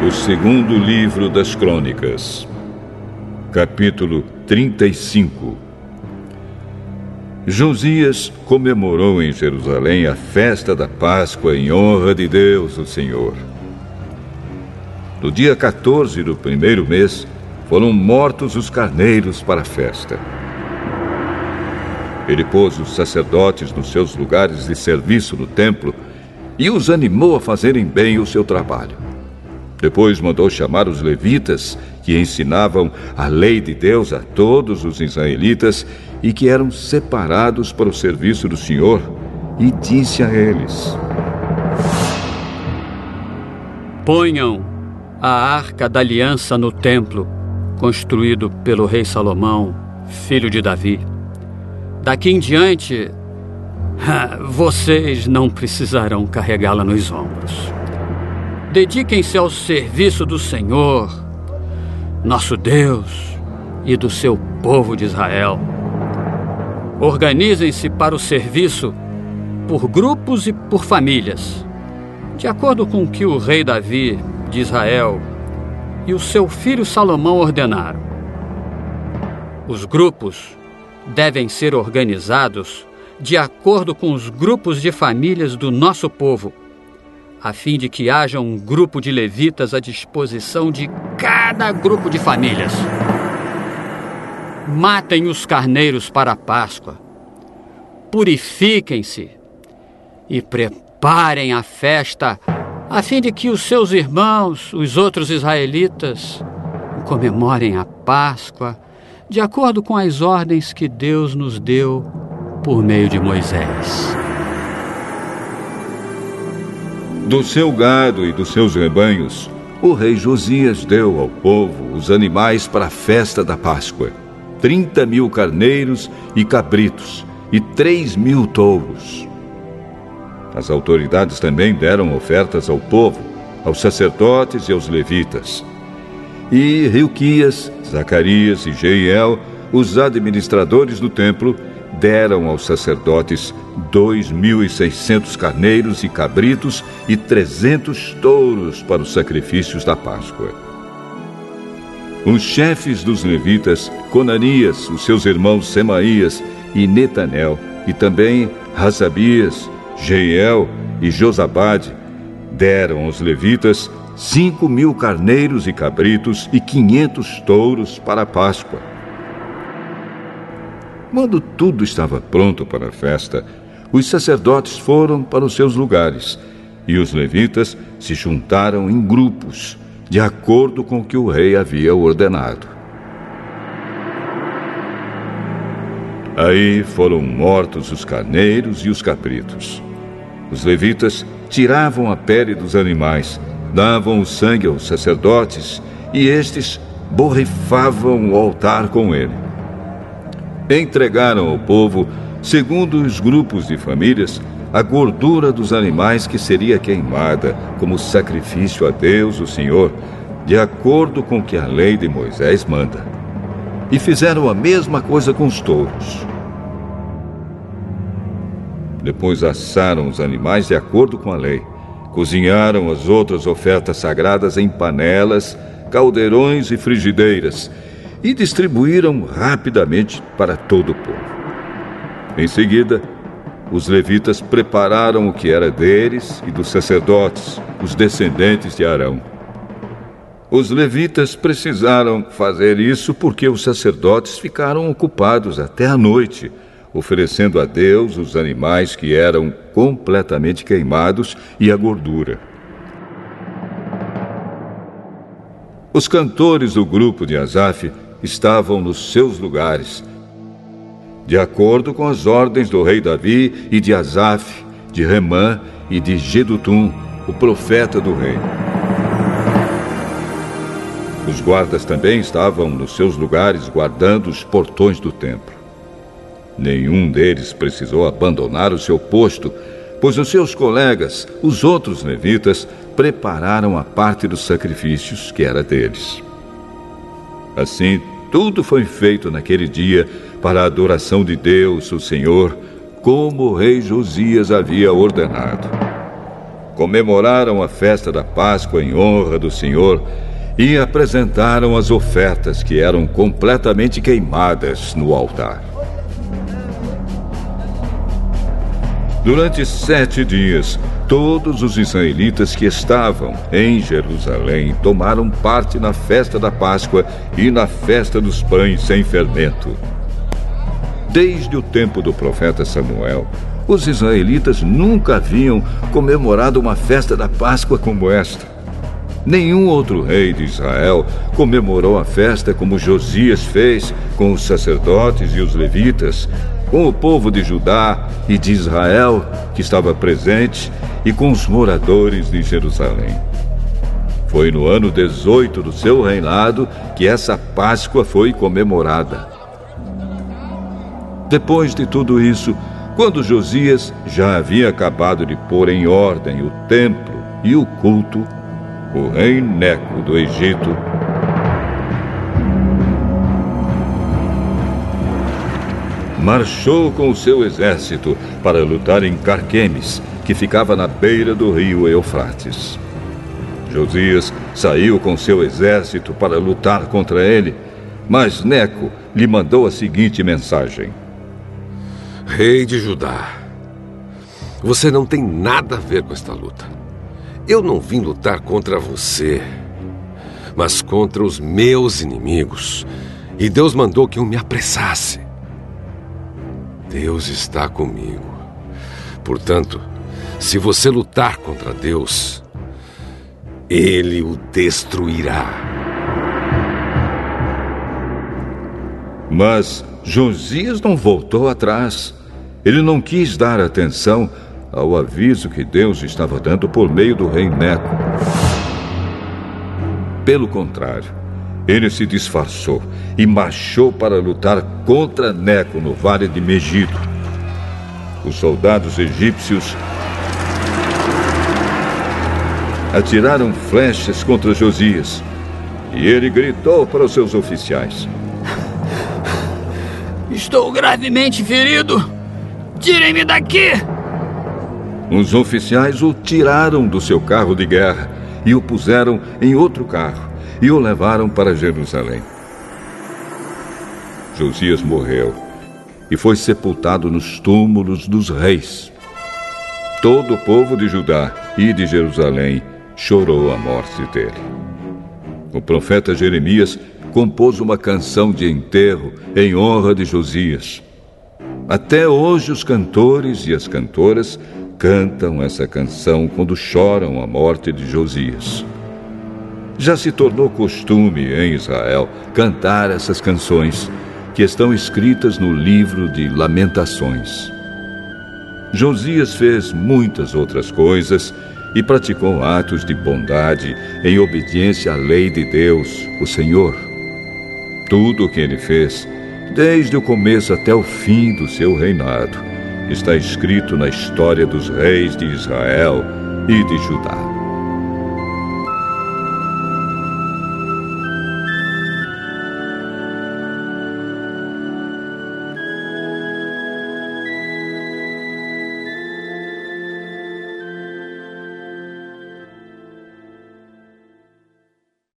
O segundo livro das Crônicas, capítulo 35. Josias comemorou em Jerusalém a festa da Páscoa em honra de Deus, o Senhor. No dia 14 do primeiro mês, foram mortos os carneiros para a festa. Ele pôs os sacerdotes nos seus lugares de serviço no templo e os animou a fazerem bem o seu trabalho. Depois mandou chamar os levitas, que ensinavam a lei de Deus a todos os israelitas e que eram separados para o serviço do Senhor, e disse a eles: ponham a Arca da Aliança no templo, construído pelo rei Salomão, filho de Davi. Daqui em diante, vocês não precisarão carregá-la nos ombros. Dediquem-se ao serviço do Senhor, nosso Deus, e do seu povo de Israel. Organizem-se para o serviço por grupos e por famílias, de acordo com o que o rei Davi de Israel e o seu filho Salomão ordenaram. Os grupos devem ser organizados de acordo com os grupos de famílias do nosso povo, a fim de que haja um grupo de levitas à disposição de cada grupo de famílias. Matem os carneiros para a Páscoa, purifiquem-se e preparem a festa, a fim de que os seus irmãos, os outros israelitas, comemorem a Páscoa de acordo com as ordens que Deus nos deu por meio de Moisés. Do seu gado e dos seus rebanhos, o rei Josias deu ao povo os animais para a festa da Páscoa: 30.000 carneiros e cabritos e 3.000 touros. As autoridades também deram ofertas ao povo, aos sacerdotes e aos levitas. E Hilquias, Zacarias e Jeiel, os administradores do templo, deram aos sacerdotes 2.600 carneiros e cabritos e 300 touros para os sacrifícios da Páscoa. Os chefes dos levitas, Conanias, os seus irmãos Semaías e Netanel, e também Hasabias, Jeiel e Josabade, deram aos levitas 5.000 carneiros e cabritos e 500 touros para a Páscoa. Quando tudo estava pronto para a festa, os sacerdotes foram para os seus lugares e os levitas se juntaram em grupos, de acordo com o que o rei havia ordenado. Aí foram mortos os carneiros e os cabritos. Os levitas tiravam a pele dos animais, davam o sangue aos sacerdotes e estes borrifavam o altar com ele. Entregaram ao povo, segundo os grupos de famílias, a gordura dos animais que seria queimada como sacrifício a Deus, o Senhor, de acordo com o que a lei de Moisés manda. E fizeram a mesma coisa com os touros. Depois assaram os animais de acordo com a lei. Cozinharam as outras ofertas sagradas em panelas, caldeirões e frigideiras e distribuíram rapidamente para todo o povo. Em seguida, os levitas prepararam o que era deles e dos sacerdotes, os descendentes de Arão. Os levitas precisaram fazer isso porque os sacerdotes ficaram ocupados até a noite, oferecendo a Deus os animais que eram completamente queimados e a gordura. Os cantores do grupo de Asaf estavam nos seus lugares, de acordo com as ordens do rei Davi e de Asaf, de Remã e de Jedutum, o profeta do rei. Os guardas também estavam nos seus lugares guardando os portões do templo. Nenhum deles precisou abandonar o seu posto, pois os seus colegas, os outros levitas, prepararam a parte dos sacrifícios que era deles. Assim, tudo foi feito naquele dia para a adoração de Deus, o Senhor, como o rei Josias havia ordenado. comemoraram a festa da Páscoa em honra do Senhor e apresentaram as ofertas que eram completamente queimadas no altar. Durante 7 dias, todos os israelitas que estavam em Jerusalém tomaram parte na festa da Páscoa e na festa dos pães sem fermento. Desde o tempo do profeta Samuel, os israelitas nunca haviam comemorado uma festa da Páscoa como esta. Nenhum outro rei de Israel comemorou a festa como Josias fez com os sacerdotes e os levitas, com o povo de Judá e de Israel que estava presente e com os moradores de Jerusalém. Foi no ano 18 do seu reinado que essa Páscoa foi comemorada. Depois de tudo isso, quando Josias já havia acabado de pôr em ordem o templo e o culto, o rei Neco do Egito marchou com o seu exército para lutar em Carquemes, que ficava na beira do rio Eufrates. Josias saiu com seu exército para lutar contra ele, mas Neco lhe mandou a seguinte mensagem: Rei de Judá, você não tem nada a ver com esta luta. Eu não vim lutar contra você, mas contra os meus inimigos. E Deus mandou que eu me apressasse. Deus está comigo. Portanto, se você lutar contra Deus, Ele o destruirá. Mas Josias não voltou atrás. Ele não quis dar atenção ao aviso que Deus estava dando por meio do rei Neco. Pelo contrário, ele se disfarçou e marchou para lutar contra Neco no vale de Megido. Os soldados egípcios atiraram flechas contra Josias e ele gritou para os seus oficiais: Estou gravemente ferido! Tirem-me daqui! Os oficiais o tiraram do seu carro de guerra e o puseram em outro carro e o levaram para Jerusalém. Josias morreu e foi sepultado nos túmulos dos reis. Todo o povo de Judá e de Jerusalém chorou a morte dele. O profeta Jeremias compôs uma canção de enterro em honra de Josias. Até hoje os cantores e as cantoras cantam essa canção quando choram a morte de Josias. Já se tornou costume em Israel cantar essas canções, que estão escritas no livro de Lamentações. Josias fez muitas outras coisas e praticou atos de bondade em obediência à lei de Deus, o Senhor. Tudo o que ele fez, desde o começo até o fim do seu reinado, está escrito na história dos reis de Israel e de Judá.